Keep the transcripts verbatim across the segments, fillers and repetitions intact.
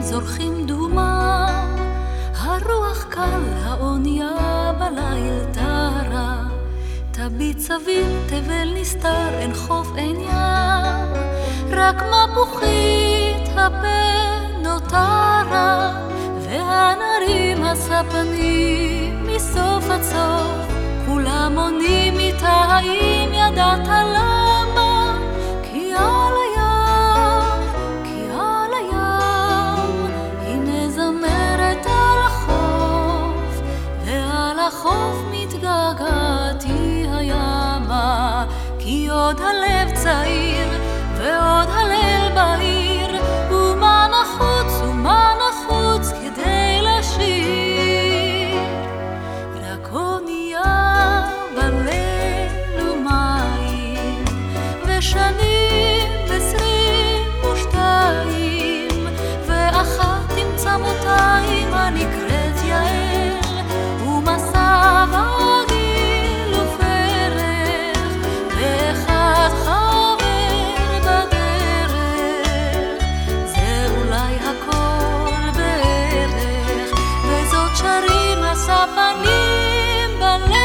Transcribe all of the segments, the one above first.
זורחים דומם, הרוח קל, האונייה בליל טהרה. תביט סביב, תבל נסתר, אין חוף אין ים, רק מפוחית הפה נותרה, והנערים הספנים מסוף עד סוף, כולם עונים איתה האם ידעת למה? כי על הים, כי על הים, היא מזמרת על החוף, ועל החוף מתגעגעתי הימה, כי עוד הלב צעיר ועוד הליל בהיר, ומה נחוץ ומה נחוץ כדי לשיר, רק אונייה בליל ומים, ושנים עשרים ושתיים, ואחת עם צמותיים הנקראת יעל, ומסע וגיל ופרח, ואחד חבר בדרך, זה אולי הכל בערך, וזאת שרים הספנים בלב.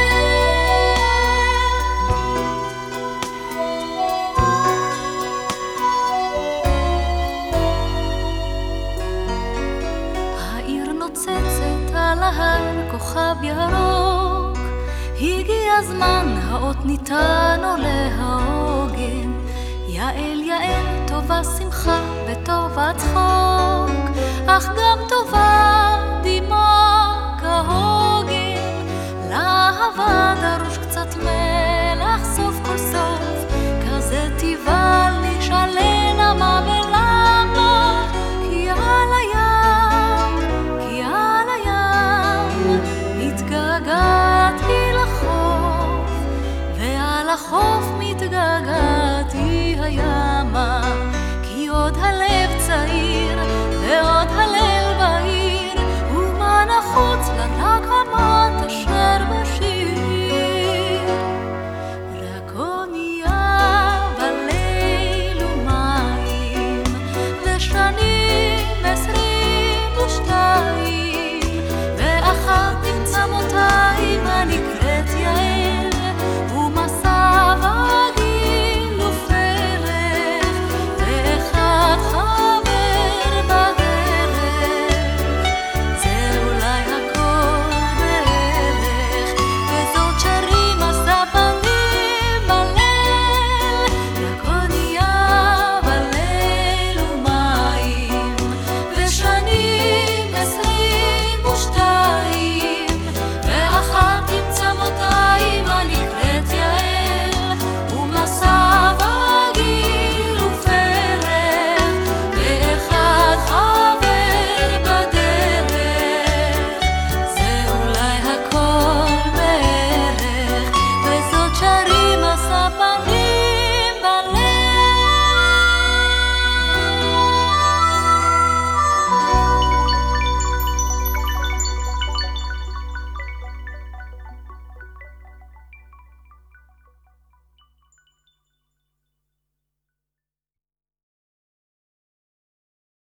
העיר נוצצת על ההר כוכב ירוק, הגיע הזמן, האות ניתן עולה העוגן, יעל יעל טובה שמחה וטובה צחוק, אך גם טובה דמעה כהוגן, לאהבה דרוש קצת מלח סוף כל סוף, כזה טבעל נשאלנה מה ולמה, כי על הים, כי על הים, התגעגעתי לחוף, ועל החוף מתגעגעתי הימה, כי עוד הלב צעיר ועוד הליל בהיר, ומה נחוץ לרק